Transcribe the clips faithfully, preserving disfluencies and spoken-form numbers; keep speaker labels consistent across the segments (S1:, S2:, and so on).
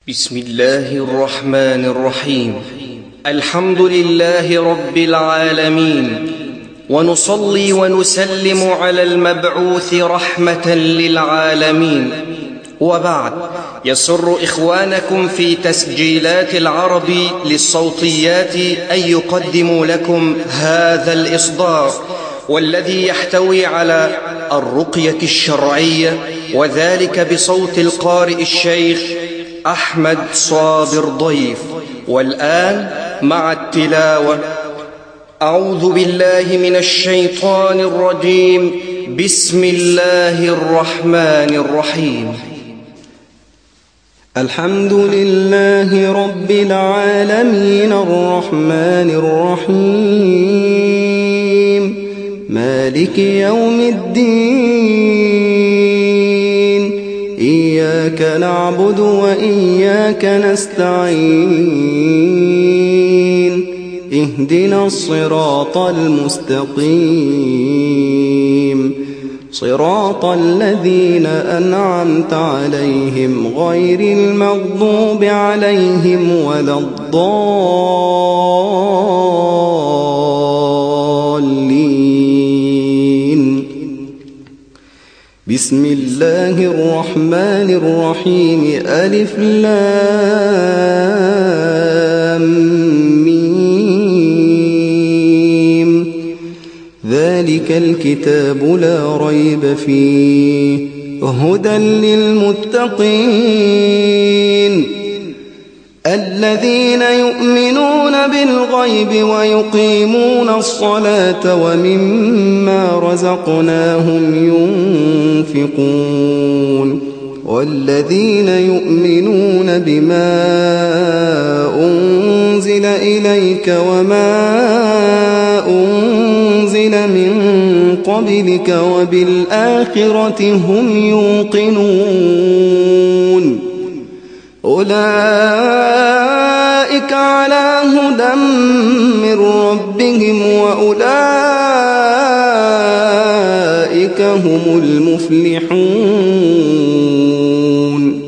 S1: بسم الله الرحمن الرحيم. الحمد لله رب العالمين، ونصلي ونسلم على المبعوث رحمة للعالمين. وبعد، يسر إخوانكم في تسجيلات العرب للصوتيات أن يقدموا لكم هذا الإصدار، والذي يحتوي على الرقية الشرعية، وذلك بصوت القارئ الشيخ أحمد صابر ضيف. والآن مع التلاوة. أعوذ بالله من الشيطان الرجيم. بسم الله الرحمن الرحيم.
S2: الحمد لله رب العالمين الرحمن الرحيم مالك يوم الدين، إياك نعبد وإياك نستعين، اهدنا الصراط المستقيم، صراط الذين أنعمت عليهم غير المغضوب عليهم ولا الضالين. بسم الله الرحمن الرحيم. ألف لام ميم. ذلك الكتاب لا ريب فيه هدى للمتقين الذين يؤمنون بالغيب ويقيمون الصلاة ومما رزقناهم ينفقون، والذين يؤمنون بما أنزل إليك وما أنزل من قبلك وبالآخرة هم يوقنون، أولئك على هدى من ربهم وأولئك هم المفلحون.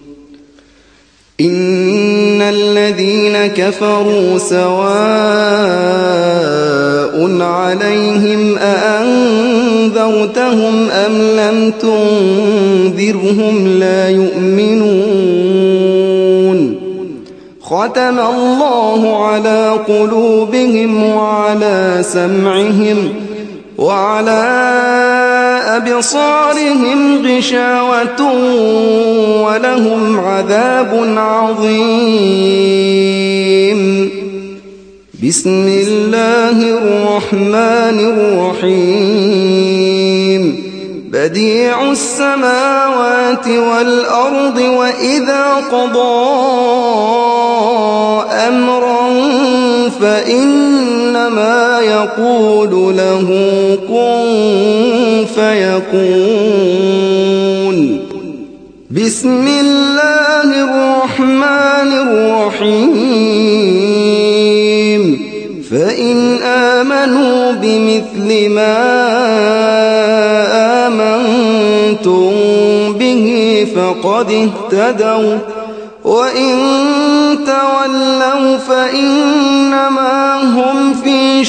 S2: إن الذين كفروا سواء عليهم أأنذرتهم أم لم تنذرهم لا يؤمنون. ختم الله على قلوبهم وعلى سمعهم وعلى أبصارهم غشاوة ولهم عذاب عظيم. بسم الله الرحمن الرحيم. بديع السماوات والأرض، وإذا قضى أمرا فإنما يقول له كن فيكون. بسم الله الرحمن الرحيم. فإن آمنوا بمثل ما آمنتم به فقد اهتدوا، وإن تولوا فإنما هم في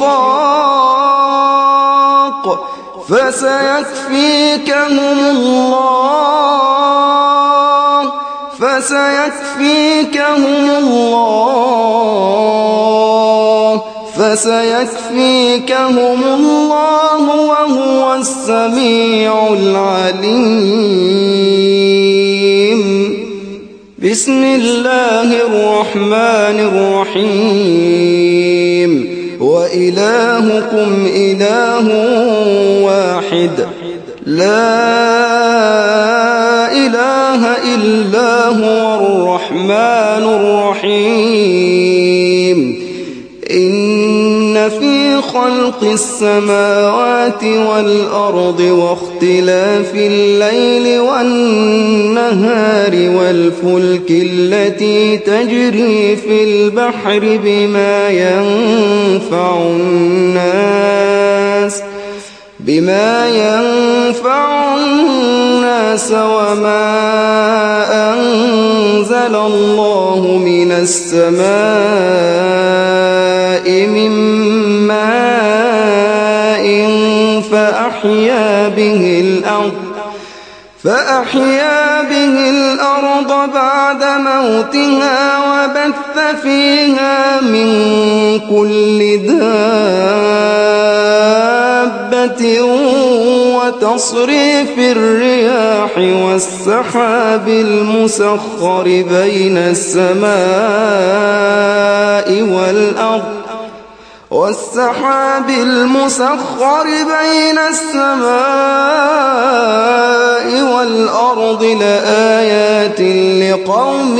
S2: شقاق، فسيكفيكهم الله فسيكفيكهم الله فسيكفيكهم الله وهو السميع العليم. بسم الله الرحمن الرحيم. وإلهكم إله واحد، لا إله إلا هو الرحمن الرحيم. إن في خلق السماوات والأرض واختلاف الليل والنهار والفلك التي تجري في البحر بما ينفع الناس بما ينفع الناس وما أنزل الله من السماء من ماء فأحيا به الأرض فأحيا به الأرض بعد موتها وبث فيها من كل دابة وتصريف الرياح والسحاب المسخر بين السماء والأرض والسحاب المسخر بين السماء والأرض لآيات لقوم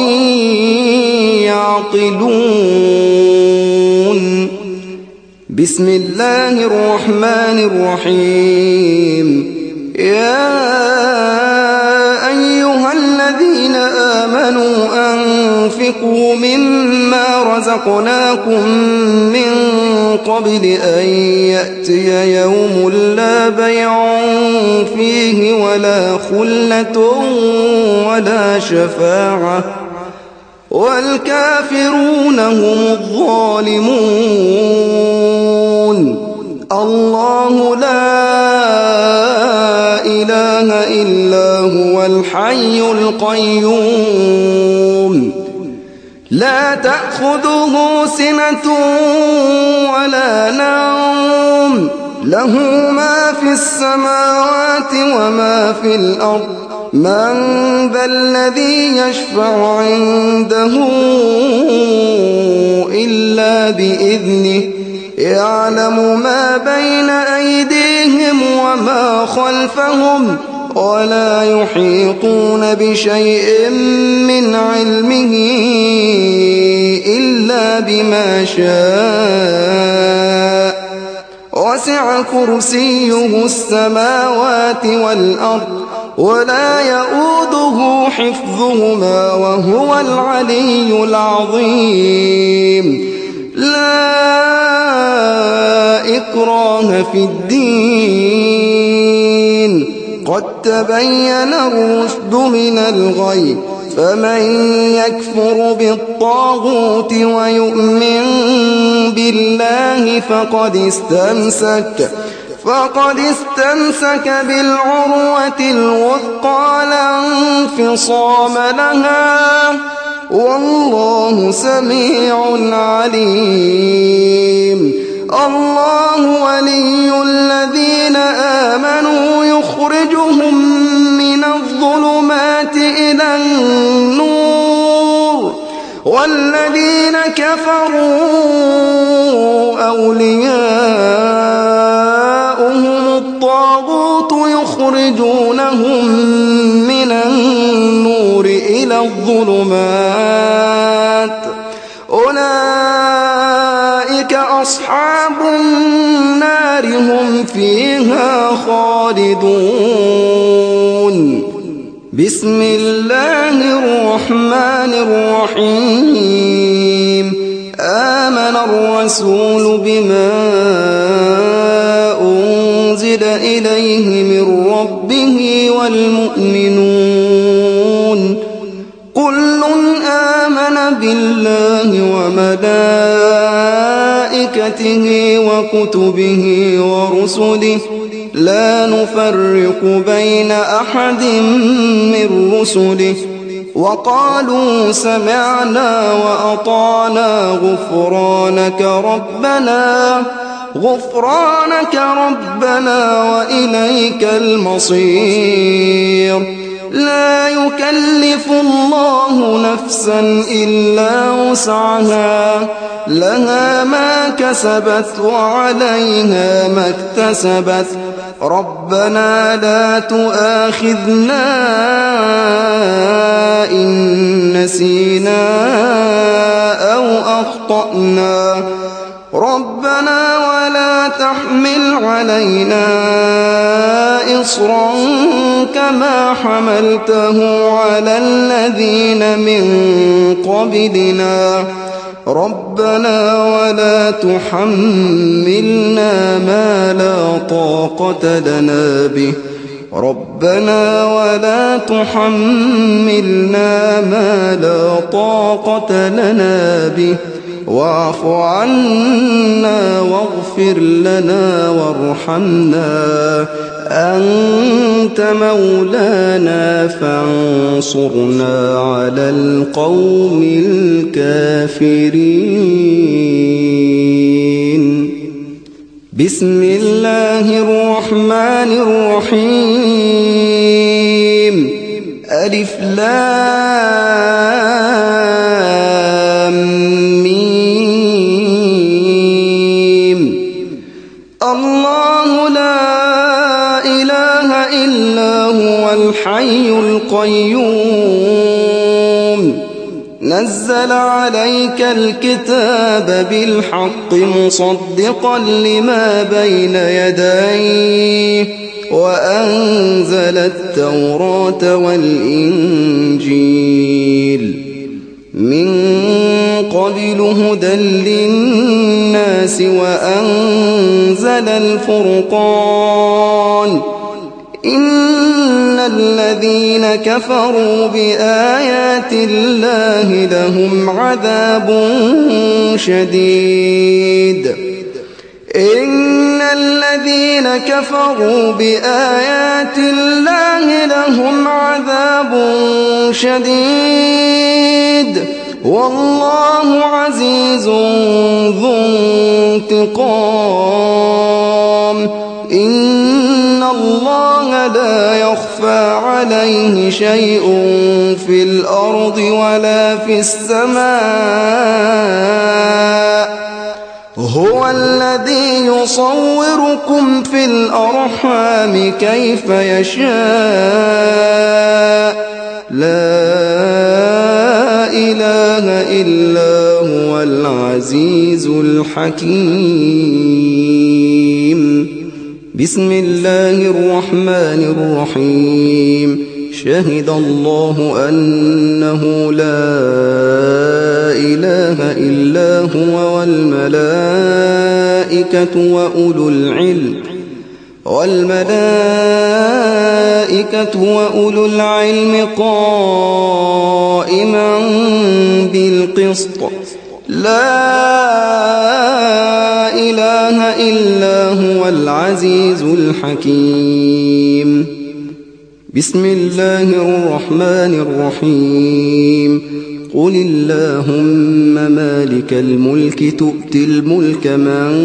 S2: يعقلون. بسم الله الرحمن الرحيم. يا أيها الذين آمنوا أنفقوا مما رزقناكم من قبل أن يأتي يوم لا بيع فيه ولا خلة ولا شفاعة والكافرون هم الظالمون. الله لا إله إلا هو الحي القيوم لا تأخذه سنة ولا نوم له ما في السماوات وما في الأرض من ذا الذي يشفع عنده إلا بإذنه يعلم ما بين أيديهم وما خلفهم ولا يحيطون بشيء من علمه إلا بما شاء وسع كرسيه السماوات والأرض ولا يؤوده حفظهما وهو العلي العظيم. لا إكراه في الدين قد تبين الرشد من الغي فمن يكفر بالطاغوت ويؤمن بالله فقد استمسك فقد استمسك بالعروة الوثقى لا انفصام لها والله سميع عليم. الله ولي الذين آمنوا يخرجهم من الظلمات إلى النور والذين كفروا أولياؤهم الطاغوت يخرجونهم من النور إلى الظلمات أولئك أصحاب النار هم فيها خالدون. بسم الله الرحمن الرحيم. آمن الرسول بما أنزل إليه من ربه والمؤمنون كل آمن بالله وملائكته وكتبه ورسله لا نفرق بين أحد من رسله وقالوا سمعنا وأطعنا غفرانك ربنا غفرانك ربنا وإليك المصير. لا يكلف الله نفسا إلا وسعها لها ما كسبت وعليها ما اكتسبت ربنا لا تؤاخذنا إن نسينا أو أخطأنا ربنا ولا تحمل علينا إصرا كما حملته على الذين من قبلنا ربنا ولا تحملنا ما لا طاقة لنا به ربنا ولا تحملنا ما لا طاقة لنا به واعف عنا واغفر لنا وارحمنا أنت مولانا فانصرنا على القوم الكافرين. بسم الله الرحمن الرحيم. ألف لام ميم. الله لا إله إلا هو الحي القيوم نزل عليك الكتاب بالحق مصدقا لما بين يديه وأنزل التوراة والإنجيل من قبل هدى للناس وأنزل الفرقان إن الذين كفروا بآيات الله لهم عذاب شديد إن الذين كفروا بآيات الله لهم عذاب شديد والله عزيز ذو انتقام إن الله لا يخفى عليه شيء في الأرض ولا في السماء هو الذي يصوركم في الأرحام كيف يشاء لا إله إلا هو العزيز الحكيم. بسم الله الرحمن الرحيم. شهد الله أنه لا إله إلا هو والملائكة وأولو العلم والملائكة وأولو العلم قائما بالقسط لا إله إلا هو العزيز الحكيم. بسم الله الرحمن الرحيم. قل اللهم مالك الملك تؤتي الملك من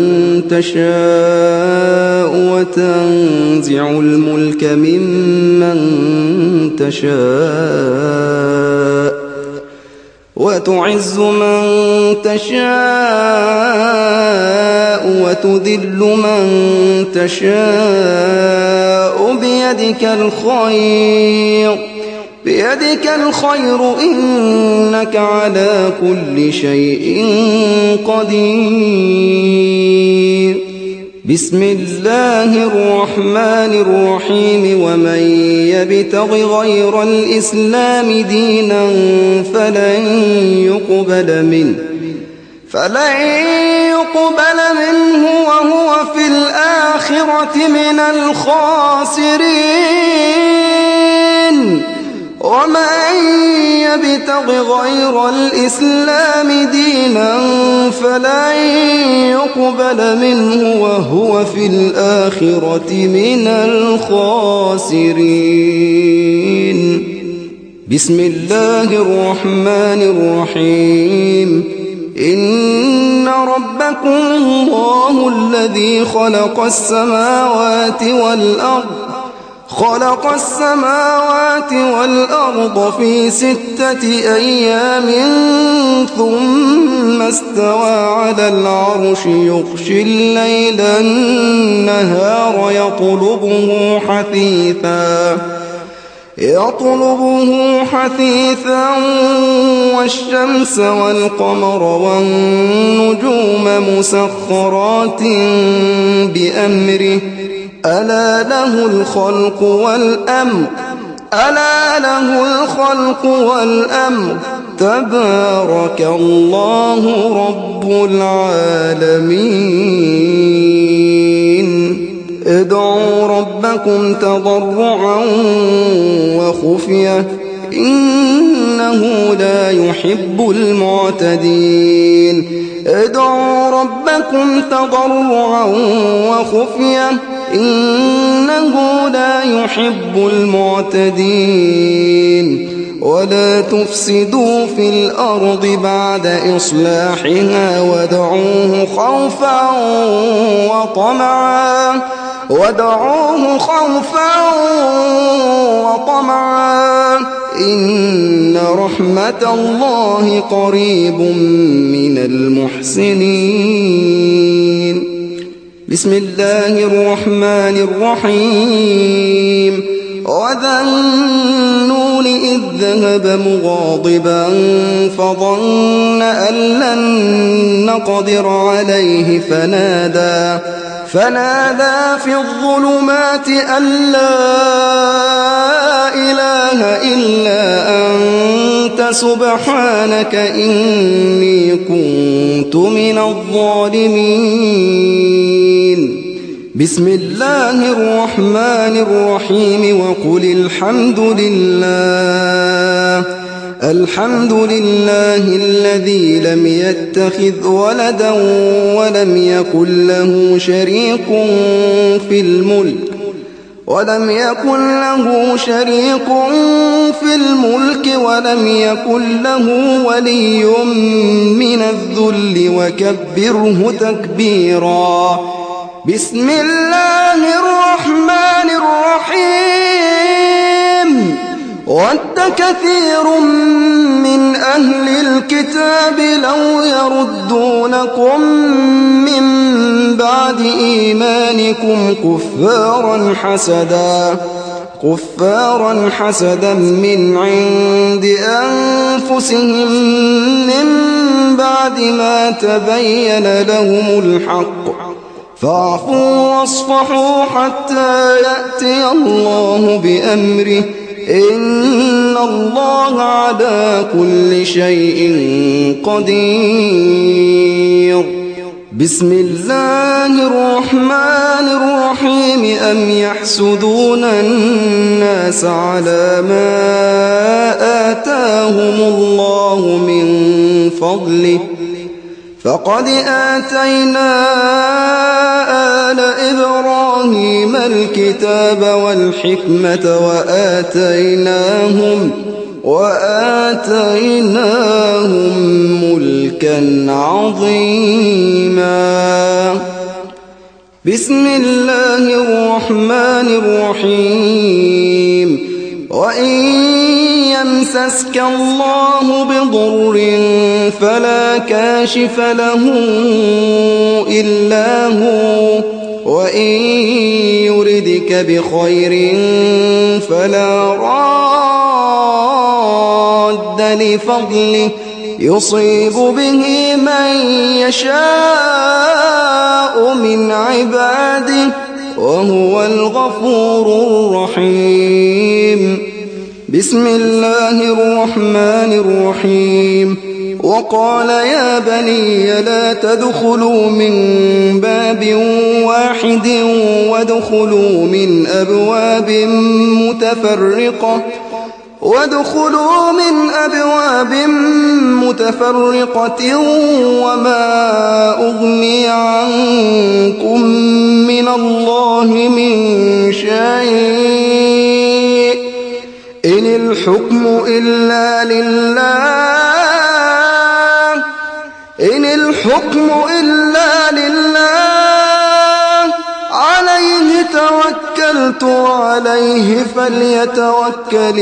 S2: تشاء وتنزع الملك ممن تشاء وتعز من تشاء وتذل من تشاء بيدك الخير بيدك الخير إنك على كل شيء قدير. بسم الله الرحمن الرحيم. ومن يبتغ غير الإسلام دينا فلن يقبل منه فلن يقبل منه وهو في الآخرة من الخاسرين. ومن يبتغ غير الإسلام دينا فلن يقبل منه وهو في الآخرة من الخاسرين. بسم الله الرحمن الرحيم. إن ربكم الله الذي خلق السماوات والأرض خلق السماوات والأرض في ستة أيام ثم استوى على العرش يغشي الليل النهار يطلبه حثيثا يطلبه حثيثا والشمس والقمر والنجوم مسخرات بأمره ألا له الخلق والأمر ألا له الخلق والأمر تبارك الله رب العالمين. ادعوا ربكم تضرعا وخفية إنه لا يحب المعتدين. ادعوا ربكم تضرعا وخفية إنه لا يحب المعتدين. ولا تفسدوا في الأرض بعد إصلاحها وادعوه خوفا وطمعا وادعوه خوفا وطمعا إن رحمة الله قريب من المحسنين. بسم الله الرحمن الرحيم. وذا النون إذ ذهب مغاضبا فظن أن لن نقدر عليه فنادى فنادى في الظلمات أن لا إله إلا أنت سبحانك إني كنت من الظالمين. بسم الله الرحمن الرحيم. وقل الحمد لله الحمد لله الذي لم يتخذ ولدا ولم يكن له شريك في الملك ولم يكن له شريك في الملك ولم يكن له ولي من الذل وكبره تكبيرا. بسم الله الرحمن الرحيم. ود كثير من أهل الكتاب لو يردونكم من بعد إيمانكم كفارا حسدا كفارا حسدا من عند أنفسهم من بعد ما تبين لهم الحق فاعفوا واصفحوا حتى يأتي الله بأمره إن الله على كل شيء قدير. بسم الله الرحمن الرحيم. أم يحسدون الناس على ما آتاهم الله من فضله فقد آتينا آل إبراهيم الكتاب والحكمة وآتيناهم وآتيناهم ملكا عظيما. بسم الله الرحمن الرحيم. وإن يمسسك الله بضر فلا كاشف له إلا هو وإن يردك بخير فلا راد لفضله يصيب به من يشاء من عباده وهو الغفور الرحيم. بسم الله الرحمن الرحيم. وقال يا بني لا تدخلوا من باب واحد وادخلوا من أبواب متفرقة وادخلوا من أبواب متفرقة وما أغني عنكم من الله من شيء إن الحكم إلا لله إن الحكم إلا لله عليه توكلت وعليه فليتوكل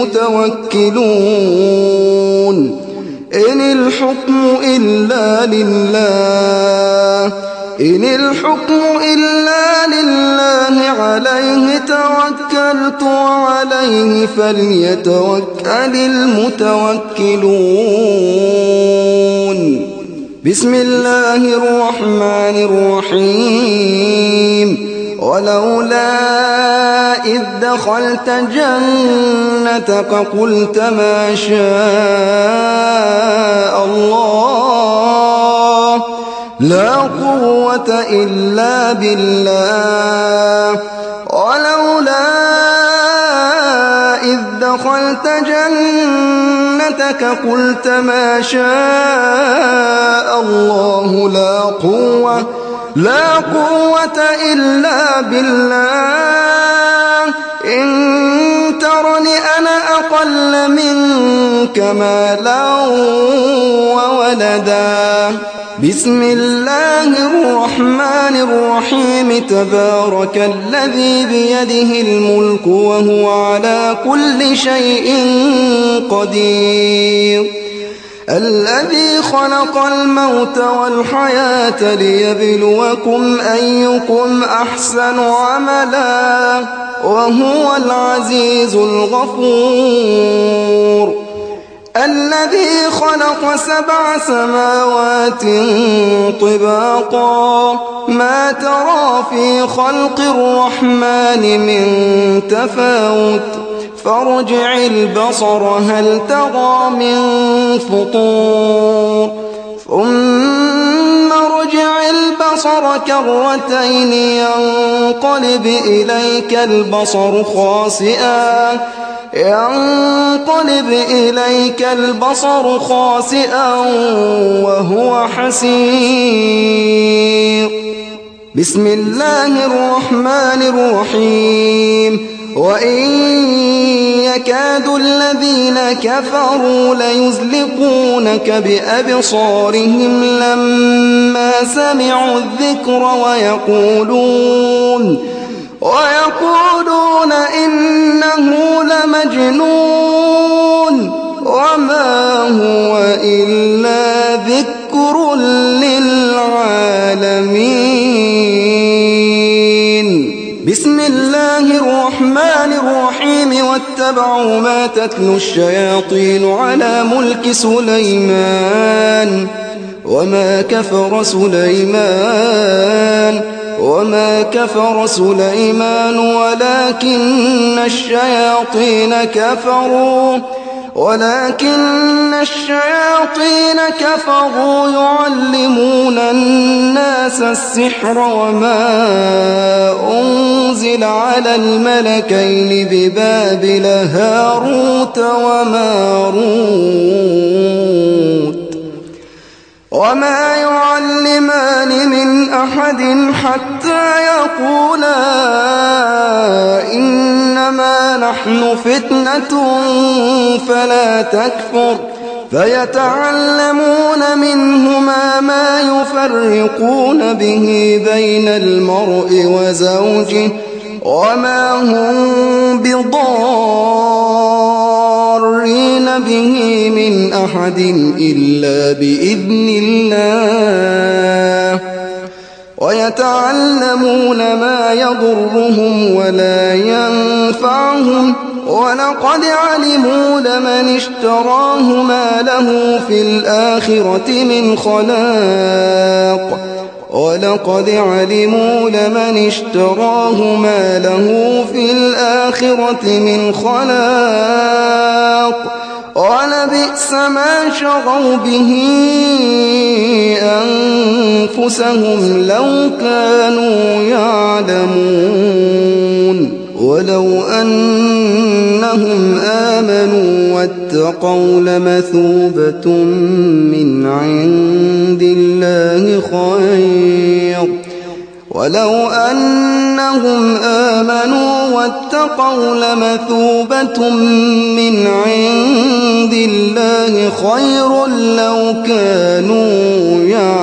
S2: المتوكلون. إن الحكم إلا لله إن الحكم إلا لله عليه توكلت وعليه فليتوكل المتوكلون. بسم الله الرحمن الرحيم. ولولا إذ دخلت جنتك قلت ما شاء الله لا قوة إلا بالله ولولا إذ دخلت جنتك قلت ما شاء الله لا قوة لا قوة إلا بالله إن ترني أنا أقل منك مالا وولدا بسم الله الرحمن الرحيم تبارك الذي بيده الملك وهو على كل شيء قدير الذي خلق الموت والحياة ليبلوكم أيكم أحسن عملا وهو العزيز الغفور الذي خلق سبع سماوات طباقا ما ترى في خلق الرحمن من تفاوت فارجع البصر هل ترى من فطور ثم ارجع البصر كرتين ينقلب إليك البصر خاسئا ينقلب إليك البصر خاسئا وهو حسير بسم الله الرحمن الرحيم وإن يكاد الذين كفروا ليزلقونك بأبصارهم لما سمعوا الذكر ويقولون ويقولون إنه لمجنون وما هو إلا ذكر للعالمين بسم الله الرحمن الرحيم واتبعوا ما تتلو الشياطين على ملك سليمان وما كفر سليمان وما كفر سليمان ولكن الشياطين كفروا ولكن الشياطين كفروا يعلمون الناس السحر وما أنزل على الملكين ببابل هاروت وماروت وما يعلمان من أحد حتى يقولا إنما نحن فتنة فلا تكفر فيتعلمون منهما ما يفرقون به بين المرء وزوجه وما هم بضارين به من أحد إلا بإذن الله ويتعلمون ما يضرهم ولا ينفعهم ولقد علموا لمن اشتراه ما له في الآخرة من خلاق ولقد علموا لمن اشتراه ما له في الآخرة من خلاق ولبئس ما شروا به أنفسهم لو كانوا يعلمون ولو أنهم آمنوا واتقوا لمثوبة من عند الله خير ولو أنهم آمنوا واتقوا لمثوبة من عند الله خير لو كانوا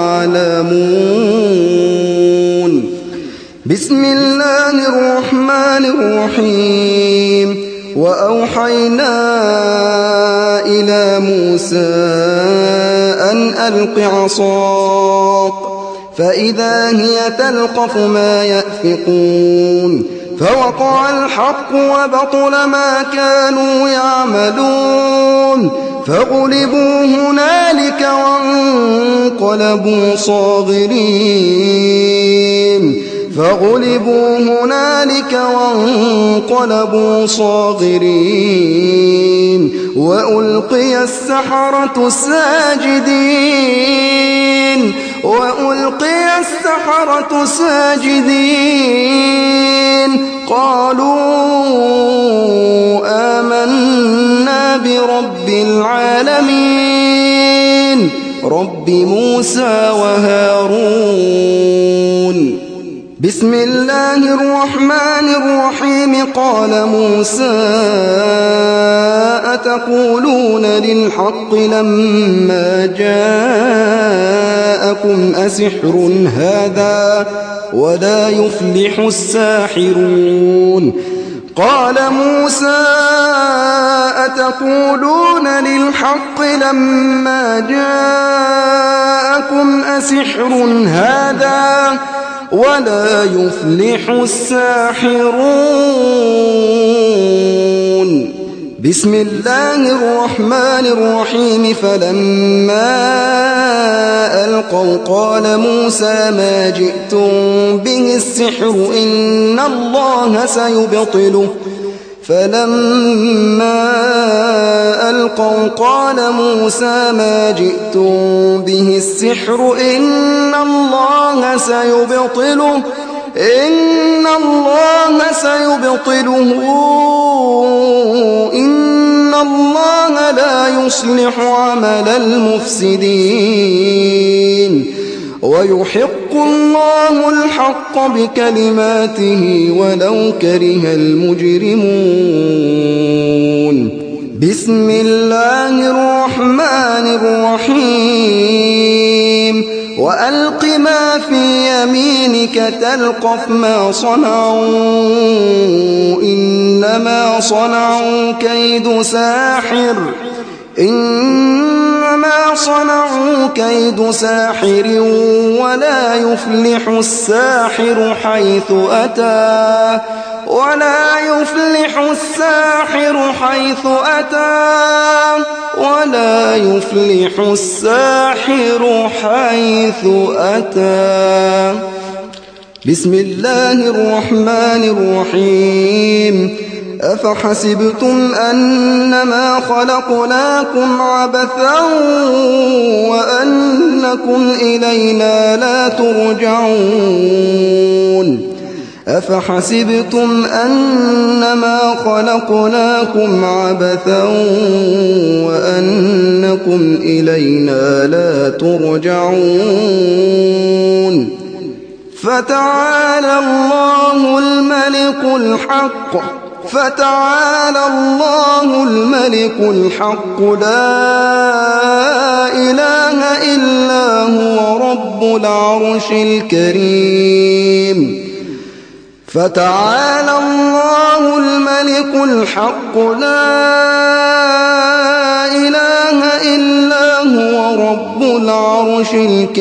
S2: يعلمون بسم الله الرحمن الرحيم وأوحينا إلى موسى أن ألق عصاك فإذا هي تلقف ما يأفكون فوقع الحق وبطل ما كانوا يعملون فغلبوا هنالك وانقلبوا صاغرين فغلبوا هنالك وانقلبوا صاغرين وألقي السحرة ساجدين وألقي السحرة ساجدين قالوا آمنا برب العالمين رب موسى وهارون. بسم الله الرحمن الرحيم. قال موسى أتقولون للحق لما جاءكم أسحر هذا ولا يفلح الساحرون. قال موسى أتقولون للحق لما جاءكم أسحر هذا ولا يفلح الساحرون. بسم الله الرحمن الرحيم. فلما ألقوا قال موسى ما جئتم به السحر إن الله سيبطله. فلما ألقوا قال موسى ما جئتم به السحر إن الله سيبطله إن الله سيبطله إن الله لا يصلح عمل المفسدين ويحق الله الحق بكلماته ولو كره المجرمون. بسم الله الرحمن الرحيم. وألق ما في يمينك تلقف ما صنعوا إنما صنعوا كيد ساحر إنما صنعوا كيد ساحر ولا يفلح الساحر حيث أتى ولا يفلح الساحر حيث أتى ولا يفلح الساحر حيث أتى. بسم الله الرحمن الرحيم. أفحسبتم أنما خلقناكم عبثا وأنكم إلينا لا ترجعون أفحسبتم أنما خلقناكم عبثا وأنكم إلينا لا ترجعون فتعالى الله الملك الحق فتعالى الله الملك الحق لا إله إلا هو رب العرش الكريم فتعالى الله الملك الحق لا إله إلا هو رب العرش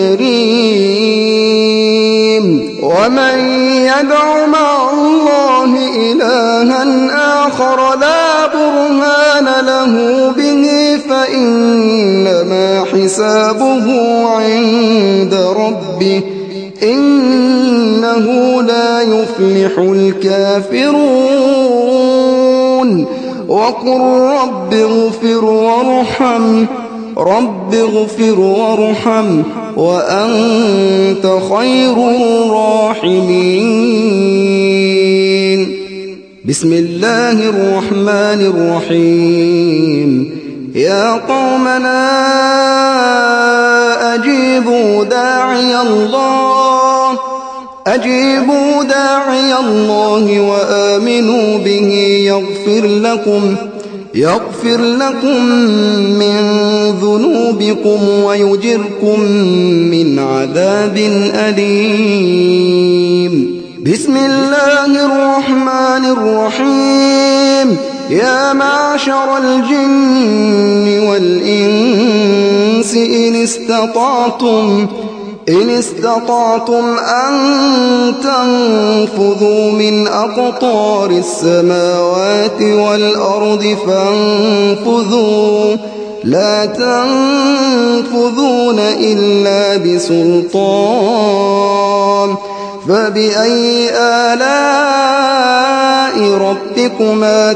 S2: الكريم ومن يدع مع الله إلها آخر لا برهان له به فإنما حسابه عند ربه إنه لا يفلح الكافرون وقل رب اغفر وارحم رب اغفر وارحم وأنت خير الراحمين بسم الله الرحمن الرحيم يا قومنا أجيبوا داعي الله أجيبوا داعي الله وآمنوا به يغفر لكم يغفر لكم من ذنوبكم ويجركم من عذاب أليم بسم الله الرحمن الرحيم يا معشر الجن والإنس إن استطعتم إن استطعتم أن تنفذوا من أقطار السماوات والأرض فانفذوا لا تنفذون إلا بسلطان فبأي آلاء ربكما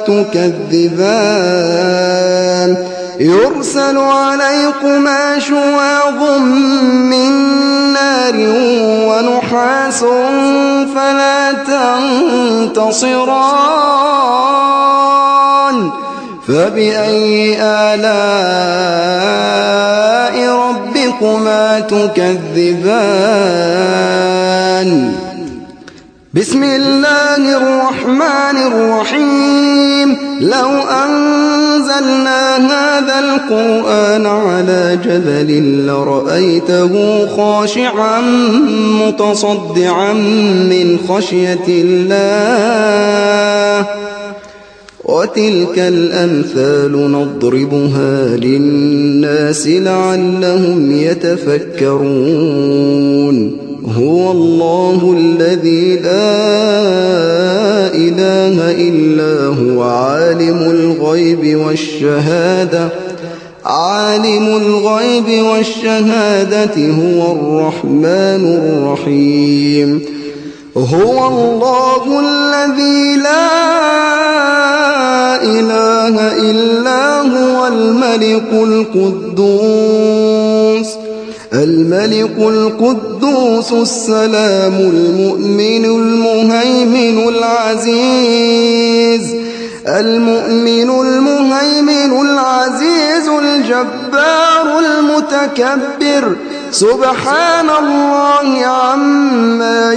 S2: تكذبان يرسل عليكما شواظ من نار ونحاس فلا تنتصران فبأي آلاء ربكما تكذبان بسم الله الرحمن الرحيم لو أنزلنا هذا القرآن على جبل لرأيته خاشعا متصدعا من خشية الله وتلك الأمثال نضربها للناس لعلهم يتفكرون هو الله الذي لا إله إلا هو عالم الغيب والشهادة عالم الغيب والشهادة هو الرحمن الرحيم هو الله الذي لا إله إلا هو الملك القدوس الملك القدوس السلام المؤمن المهيمن العزيز المؤمن المهيمن العزيز الجبار المتكبر سبحان الله عما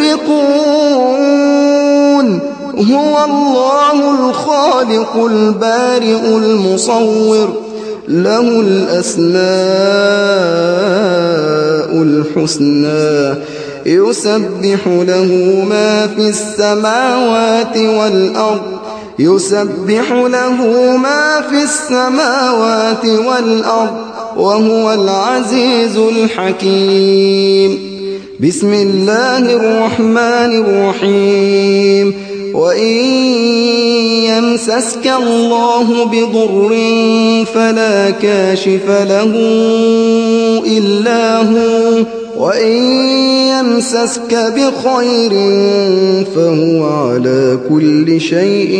S2: يشركون هو الله الخالق البارئ المصور له الأسماء الحسنى يسبح له ما في السماوات والأرض يسبح له ما في السماوات والأرض وهو العزيز الحكيم بسم الله الرحمن الرحيم وإن يمسسك الله بضر فلا كاشف له إلا هو وإن يمسسك بخير فهو على كل شيء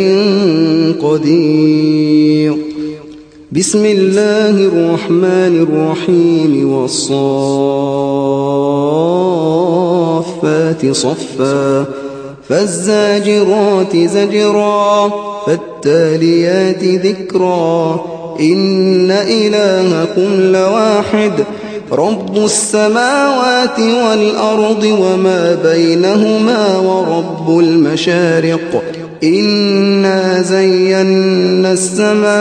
S2: قدير بسم الله الرحمن الرحيم والصافات صفا فالزاجرات زجرا فالتاليات ذكرا إن إلهكم لواحد رب السماوات والأرض وما بينهما ورب المشارق إنا زينا السماء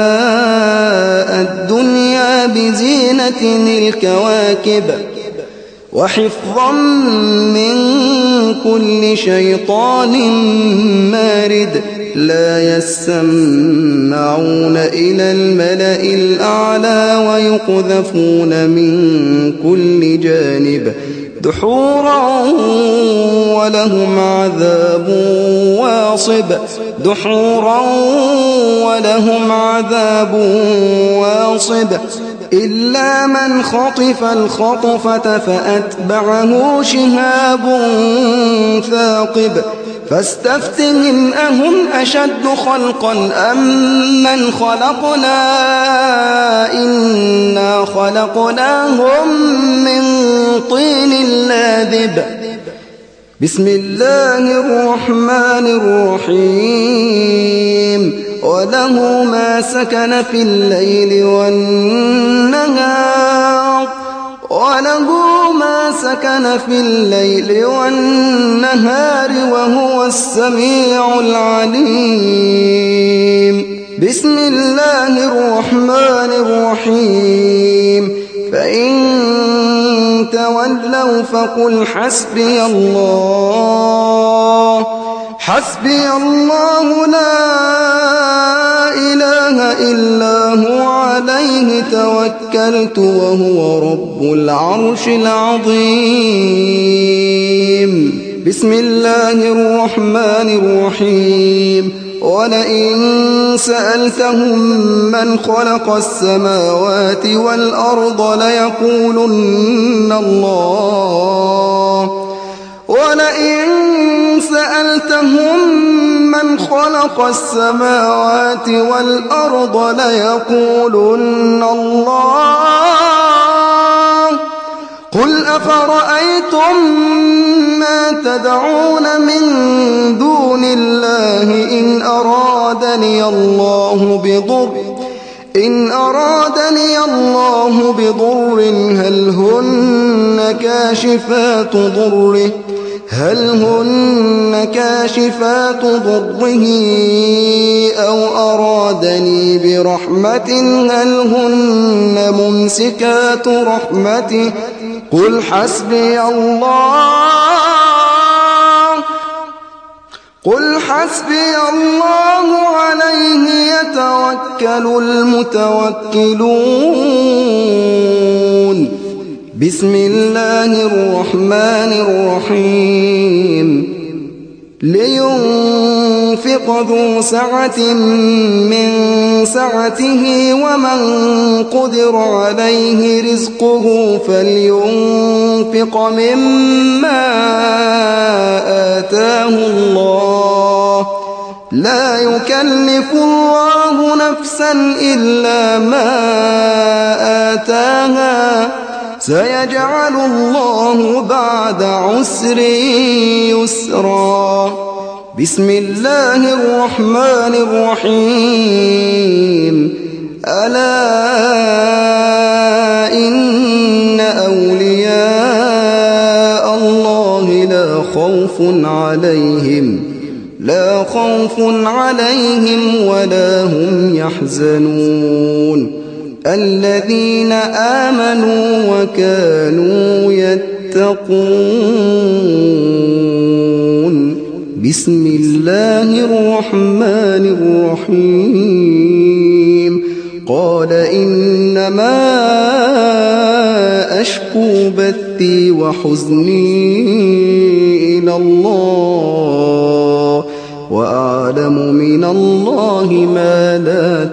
S2: الدنيا بزينة الكواكب وحفظا من كل شيطان مارد لا يسمعون إلى الملأ الأعلى ويقذفون من كل جانب دحورا ولهم عذاب واصب دحورا ولهم عذاب واصب إلا من خطف الخطفة فأتبعه شهاب ثاقب فاستفتهم أهم أشد خلقا أم من خلقنا إنا خلقناهم من طين لاذب بسم الله الرحمن الرحيم وله ما سكن في الليل والنهار وله ما سكن في الليل والنهار وهو السميع العليم بسم الله الرحمن الرحيم فإن تولوا فقل حسبي الله حسبي الله لا إله إلا هو عليه توكلت وهو رب العرش العظيم بسم الله الرحمن الرحيم ولئن سألتهم من خلق السماوات والأرض ليقولن الله ولئن سألتهم من خلق السماوات والأرض ليقولن الله قل أفرأيتم ما تدعون من دون الله إن أرادني الله بضر إن أرادني الله بضر هل هن كاشفات ضره هل هن كاشفات ضره أو أرادني برحمة هل هن ممسكات رحمته قل حسبي الله قل حسبي الله عليه يتوكل المتوكلون بسم الله الرحمن الرحيم لينفق ذو سعة من سعته ومن قدر عليه رزقه فلينفق مما آتاه الله لا يكلف الله نفسا إلا ما آتاها سيجعل الله بعد عسر يسرا بسم الله الرحمن الرحيم ألا إن أولياء الله لا خوف عليهم لا خوف عليهم ولا هم يحزنون الذين آمنوا وكانوا يتقون بسم الله الرحمن الرحيم قال إنما أشكو بثي وحزني إلى الله وأعلم من الله ما لا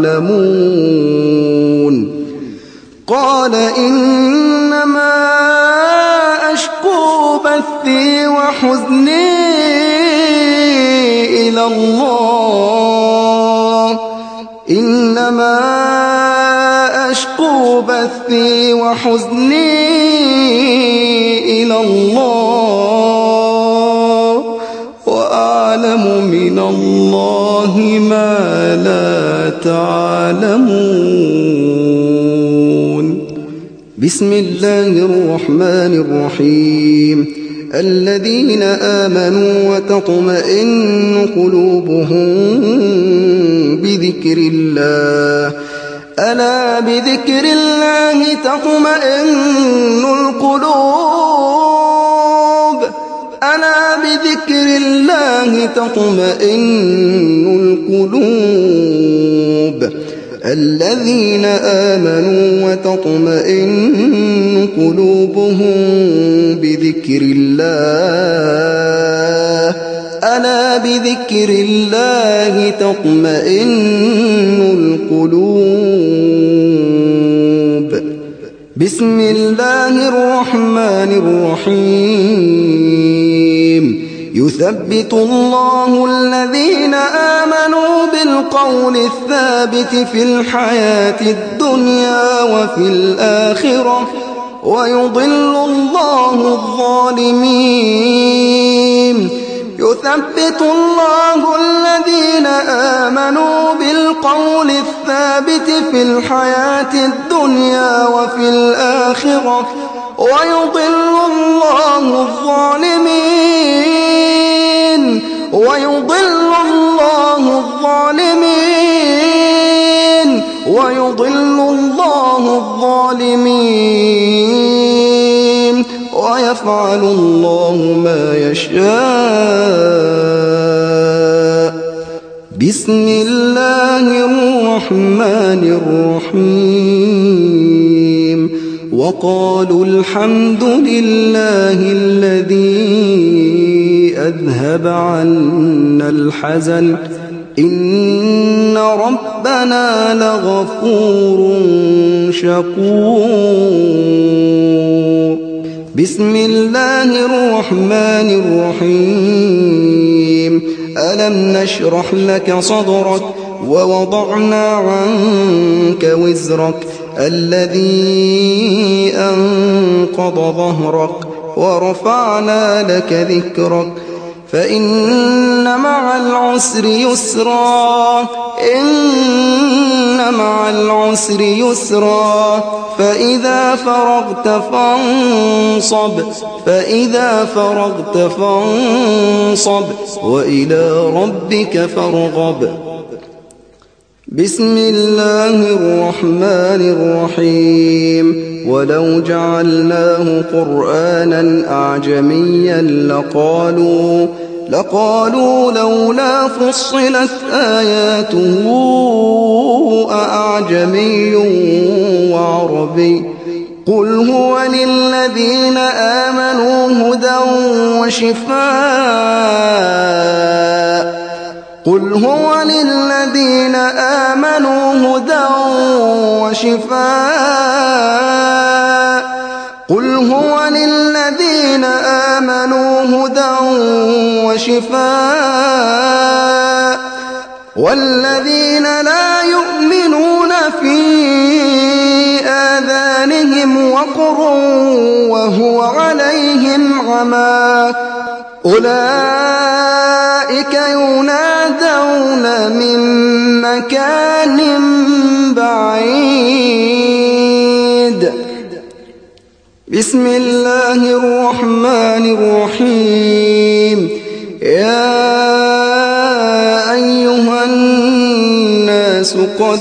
S2: تعلمون قال إنما أشكو بثي وحزني إلى الله إنما أشكو بثي وحزني إلى الله وأعلم من الله ما لا تعلمون بسم الله الرحمن الرحيم الذين آمنوا وتطمئن قلوبهم بذكر الله ألا بذكر الله تطمئن القلوب ألا بذكر الله تطمئن القلوب الذين آمنوا وتطمئن قلوبهم بذكر الله ألا بذكر الله تطمئن القلوب بسم الله الرحمن الرحيم يثبت الله الذين آمنوا بالقول الثابت في الحياة الدنيا وفي الآخرة ويضل الله الظالمين يثبت الله الذين آمنوا بالقول الثابت في الحياة الدنيا وفي الآخرة ويضل الله الظالمين ويضل الله الظالمين ويضل الله الظالمين ويفعل الله ما يشاء بسم الله الرحمن الرحيم وقالوا الحمد لله الذي أذهب عنا الحزن إن ربنا لغفور شكور بسم الله الرحمن الرحيم ألم نشرح لك صدرك ووضعنا عنك وزرك الذي أنقض ظهرك ورفعنا لك ذكرك فإن مع العسر يسرا إن مع العسر يسرا فإذا فرغت فانصب فإذا فرغت فانصب وإلى ربك فارغب بسم الله الرحمن الرحيم ولو جعلناه قرآنا أعجميا لقالوا لقالوا لولا فصلت آياته أأعجمي وعربي قل هو للذين آمنوا هدى وشفاء قل هو للذين آمنوا هدى وشفاء قل هو للذين آمنوا هدى وشفاء والذين لا يؤمنون في آذانهم وقر وهو عليهم عمى أولئك ينادون من مكان بعيد بسم الله الرحمن الرحيم يا أيها الناس قد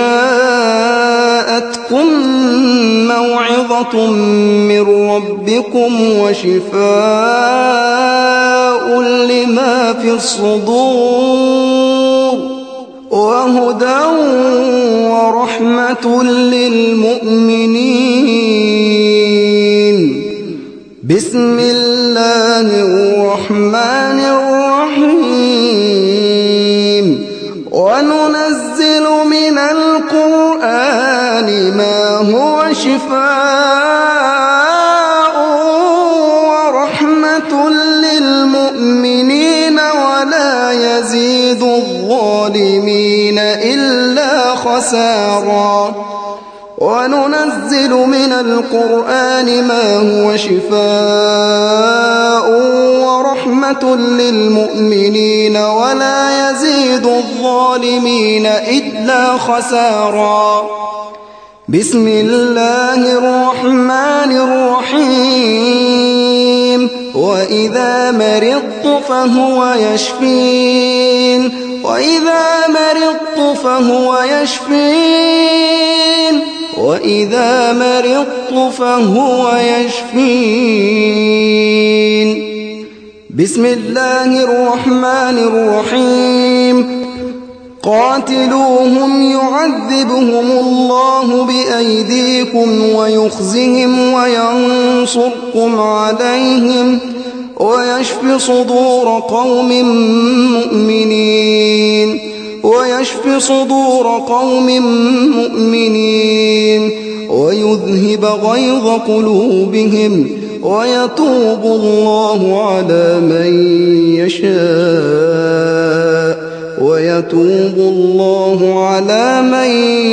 S2: جاءتكم موعظة من ربكم وشفاء لما في الصدور وهدى ورحمة للمؤمنين بسم الله الرحمن الرحيم وننزل من القرآن ما هو شفاء ورحمة للمؤمنين ولا يزيد الظالمين إلا خسارا وننزل من القرآن ما هو شفاء ورحمة للمؤمنين ولا يزيد الظالمين إلا خسارا بسم الله الرحمن الرحيم وإذا مرضت فهو يشفين وإذا مرضت فهو يشفين وإذا مرضت فهو يشفين بسم الله الرحمن الرحيم قاتلوهم يعذبهم الله بأيديكم ويخزهم وينصركم عليهم ويشف صدور قوم مؤمنين ويشف صدور قوم مؤمنين ويذهب غيظ قلوبهم ويتوب الله على من يشاء ويتوب الله على من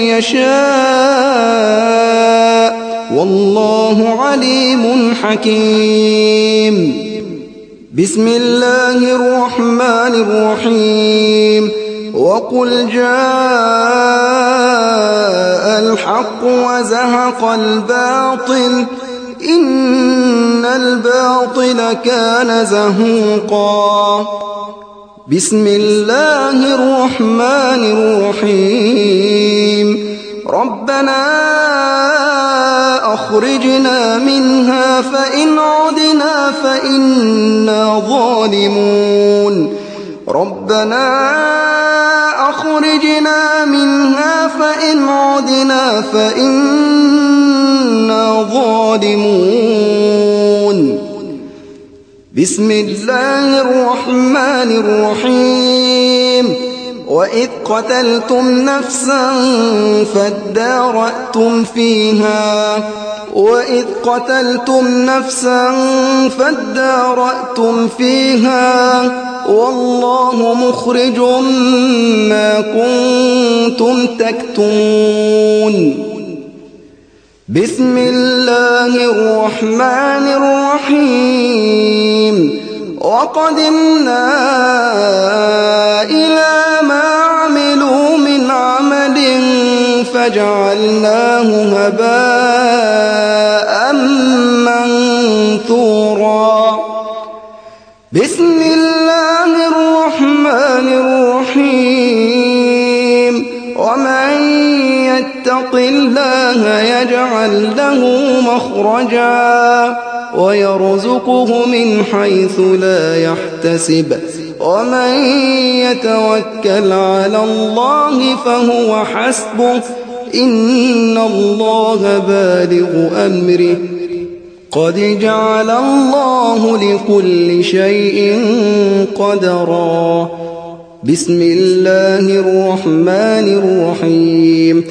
S2: يشاء والله عليم حكيم بسم الله الرحمن الرحيم وقل جاء الحق وزهق الباطل إن الباطل كان زهوقا بسم الله الرحمن الرحيم ربنا أخرجنا منها فإن عدنا فإنا ظالمون ربنا أخرجنا منها فإن عدنا فإنا ظالمون بسم الله الرحمن الرحيم وإذ قتلتم نفسا فادارأتم فيها وإذ قتلتم نفسا فادارأتم فيها والله مخرج ما كنتم تكتمون. بسم الله الرحمن الرحيم. وقدمنا إلى ما عملوا من عمل فجعلناه هباء منثورا. بسم الله الرحمن الرحيم. ومن يتق الله يجعل له مخرجا ويرزقه من حيث لا يحتسب ومن يتوكل على الله فهو حسبه إن الله بالغ أمره قد جعل الله لكل شيء قدرا. بسم الله الرحمن الرحيم.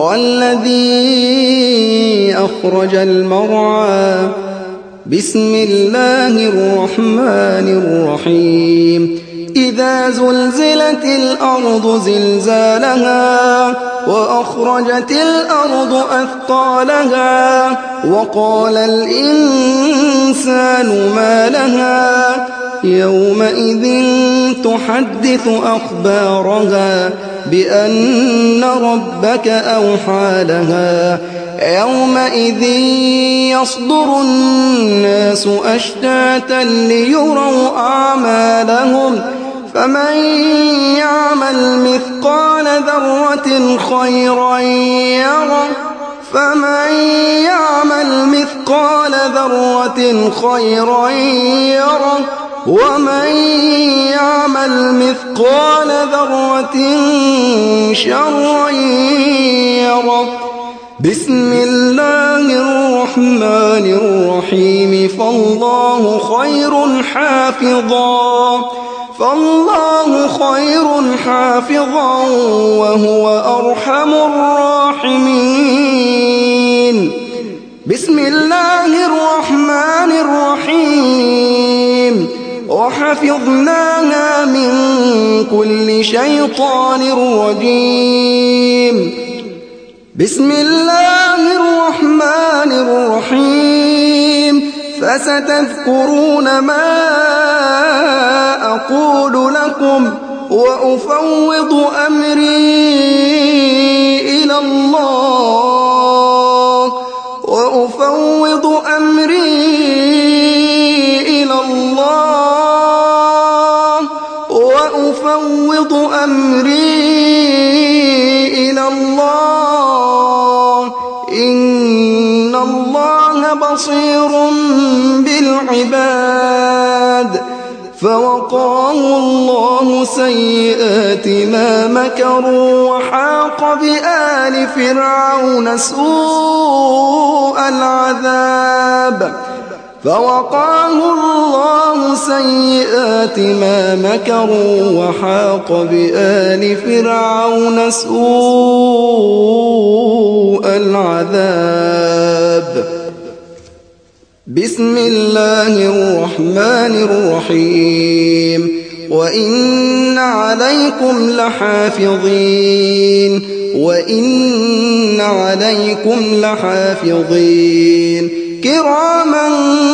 S2: والذي أخرج المرعى. بسم الله الرحمن الرحيم. إذا زلزلت الأرض زلزالها وأخرجت الأرض أثقالها وقال الإنسان ما لها يومئذ تحدث أخبارها بأن ربك أوحى لها يومئذ يصدر الناس أشتاتا ليروا أعمالهم فمن يعمل مثقال ذرة خيرا يره فمن يعمل مثقال ذرة خيرا يره ومن يعمل مثقال ذرة شرا يره. بسم الله الرحمن الرحيم. فالله خير حافظا فالله خير حافظا وهو أرحم الراحمين. بسم الله الرحمن الرحيم. وحفظناها من كل شيطان رجيم. بسم الله الرحمن الرحيم. فستذكرون ما أقول لكم وأفوض أمري إلى الله وأفوض أمري إلى الله وأفوض أمري إلى الله إن الله بصير بالعباد. فوقاه الله سيئات ما مكروا وحاق بآل فرعون سوء العذاب فوقاه الله سيئات ما مكروا وحاق بآل فرعون سوء العذاب. بسم الله الرحمن الرحيم. وإن عليكم لحافظين وإن عليكم لحافظين كراما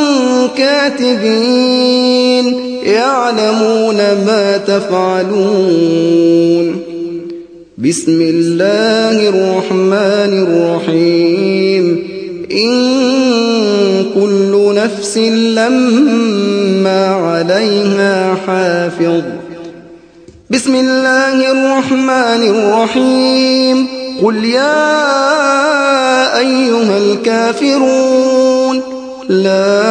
S2: كاتبين يعلمون ما تفعلون. بسم الله الرحمن الرحيم. إن كل نفس لما عليها حافظ. بسم الله الرحمن الرحيم. قل يا أيها الكافرون لا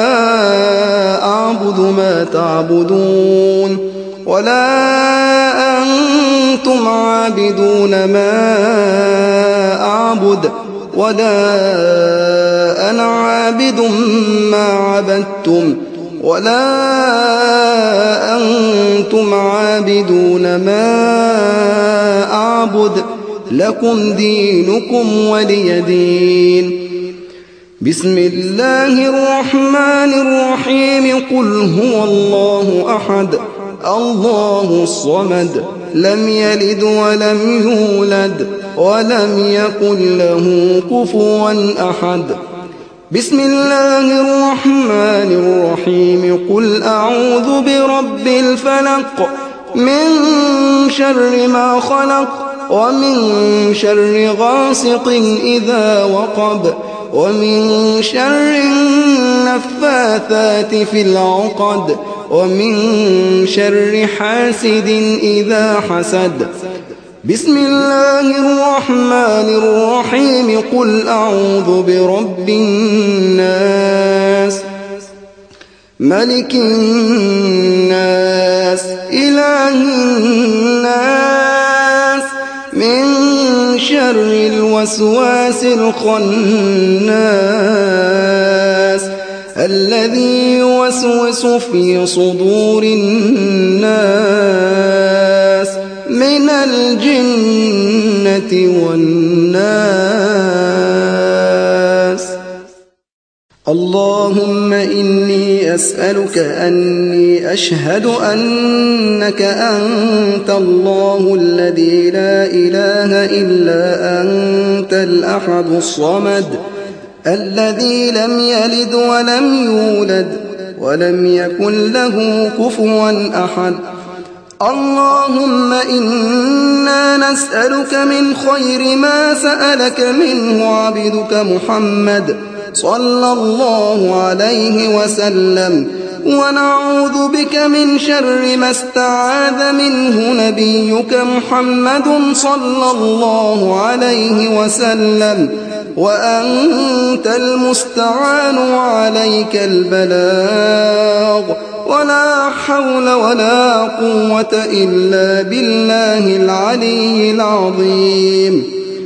S2: أعبد ما تعبدون ولا أنتم عابدون ما أعبد ولا أنا عابد ما عبدتم ولا أنتم عابدون ما أعبد لكم دينكم ولي دين. بسم الله الرحمن الرحيم قل هو الله أحد الله الصمد لم يلد ولم يولد ولم يكن له كفوا أحد بسم الله الرحمن الرحيم قل أعوذ برب الفلق من شر ما خلق ومن شر غاسق إذا وقب ومن شر النفاثات في العقد ومن شر حاسد إذا حسد بسم الله الرحمن الرحيم قل أعوذ برب الناس ملك الناس إله الناس من شر الوسواس الخناس الذي يوسوس في صدور الناس من الجنة والناس اللهم إني أسألك أني أشهد أنك أنت الله الذي لا إله إلا أنت الأحد الصمد الذي لم يلد ولم يولد ولم يكن له كفوا أحد اللهم إنا نسألك من خير ما سألك منه عبدك محمد صلى الله عليه وسلم ونعوذ بك من شر ما استعاذ منه نبيك محمد صلى الله عليه وسلم وأنت المستعان وعليك البلاغ ولا حول ولا قوة إلا بالله العلي العظيم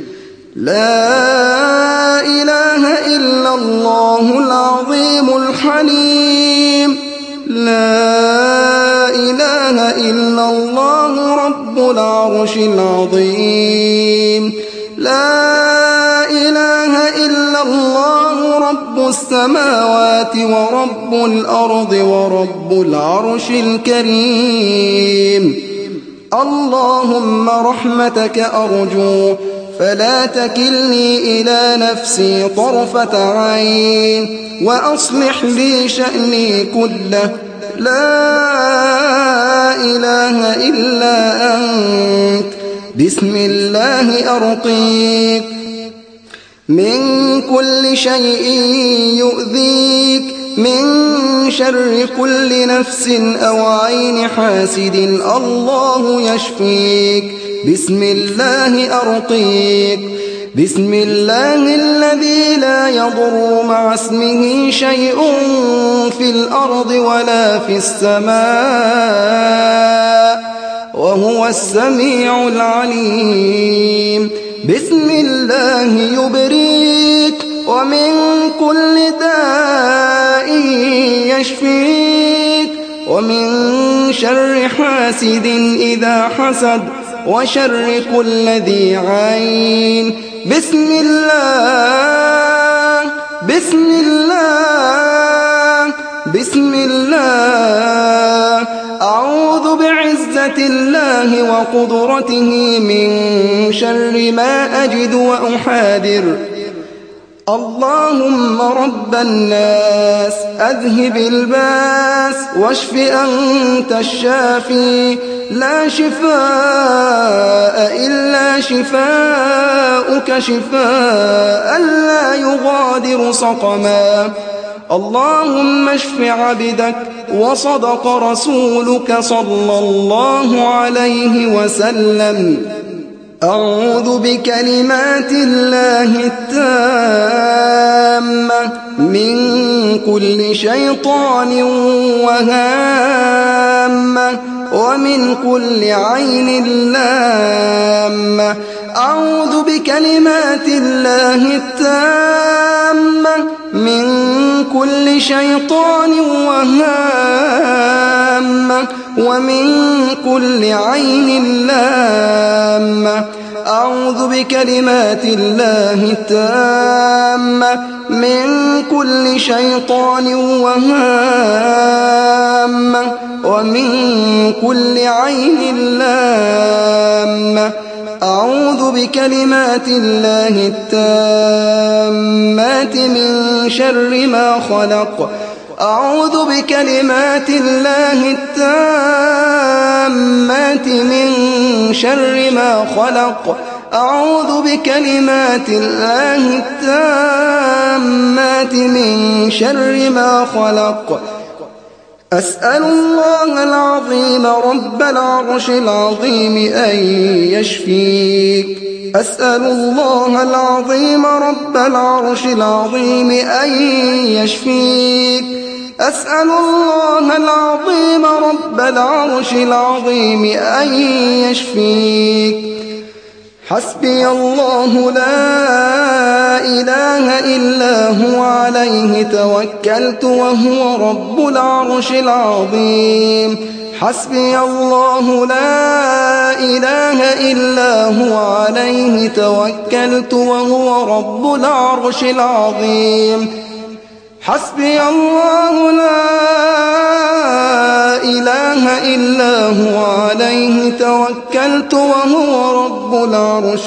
S2: لا إله إلا الله العظيم الحليم لا إله إلا الله رب العرش العظيم لا إله إلا الله رب السماوات ورب الأرض ورب العرش الكريم اللهم رحمتك أرجو فلا تكلني إلى نفسي طرفة عين وأصلح لي شأني كله لا إله إلا أنت بسم الله أرقيك من كل شيء يؤذيك من شر كل نفس أو عين حاسد الله يشفيك بسم الله أرقيك بسم الله الذي لا يضر مع اسمه شيء في الأرض ولا في السماء وهو السميع العليم بسم الله يبريك ومن كل داء يشفيك ومن شر حاسد إذا حسد وشر كل ذي عين بسم الله بسم الله بسم الله أعوذ بعزة الله وقدرته من شر ما أجد وأحاذر اللهم رب الناس أذهب الباس واشف أنت الشافي لا شفاء إلا شفاؤك شفاء لا يغادر سقما اللهم اشف عبدك وصدق رسولك صلى الله عليه وسلم أعوذ بكلمات الله التامة من كل شيطان وهامة ومن كل عين لامة أعوذ بكلمات الله التامة من كل شيطان وهامة ومن كل عين لامة أعوذ بكلمات الله التامة من كل شيطان وهامة ومن كل عين لامة. أعوذ بكلمات الله التامات من شر ما خلق. أعوذ بكلمات الله التامات من شر ما خلق. أعوذ بكلمات الله التامات من شر ما خلق. أسأل الله العظيم رب العرش العظيم أن يشفيك. أسأل الله العظيم رب العرش العظيم أن يشفيك. أسأل الله العظيم رب العرش العظيم أن يشفيك. حسبي الله لا إله إلا هو عليه توكلت وهو رب العرش العظيم. حسبي الله لا إله إلا هو عليه توكلت وهو رب العرش العظيم. حسبي الله لا إله إلا هو عليه توكلت وهو رب العرش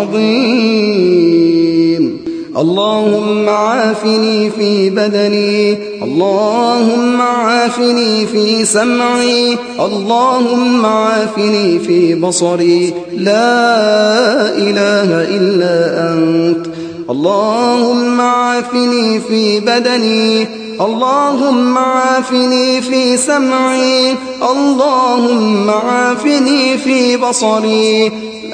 S2: العظيم. اللهم عافني في بدني. اللهم عافني في سمعي. اللهم عافني في بصري. لا إله إلا أنت. اللهم عافني في بدني. اللهم عافني في سمعي. اللهم عافني في بصري.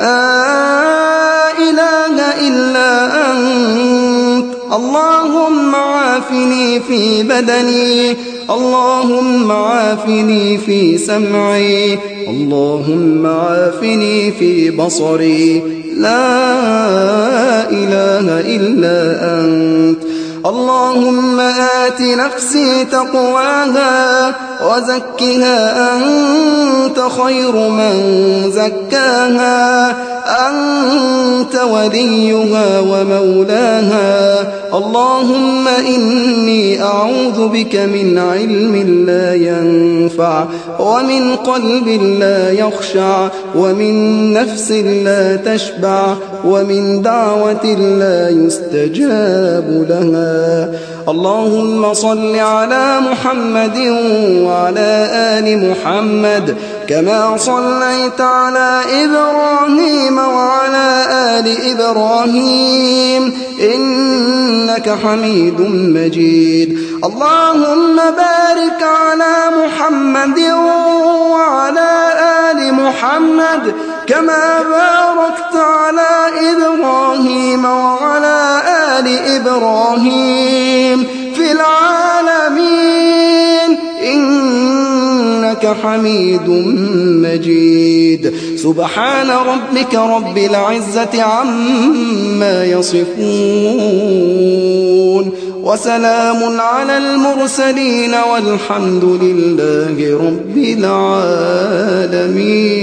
S2: لا إله إلا أنت. اللهم عافني في بدني. اللهم عافني في سمعي. اللهم عافني في بصري. لا إله إلا أنت. اللهم آت نفسي تقواها وزكها أنت خير من زكاها. أنت وليها ومولاها. اللهم إني أعوذ بك من علم لا ينفع ومن قلب لا يخشع ومن نفس لا تشبع ومن دعوة لا يستجاب لها. اللهم صل على محمد وعلى آل محمد كما صليت على إبراهيم وعلى آل إبراهيم إنك حميد مجيد. اللهم بارك على محمد وعلى آل محمد كما باركت على إبراهيم وعلى آل إبراهيم في العالمين إنك حميد مجيد. سبحان ربك رب العزة عما يصفون وسلام على المرسلين والحمد لله رب العالمين.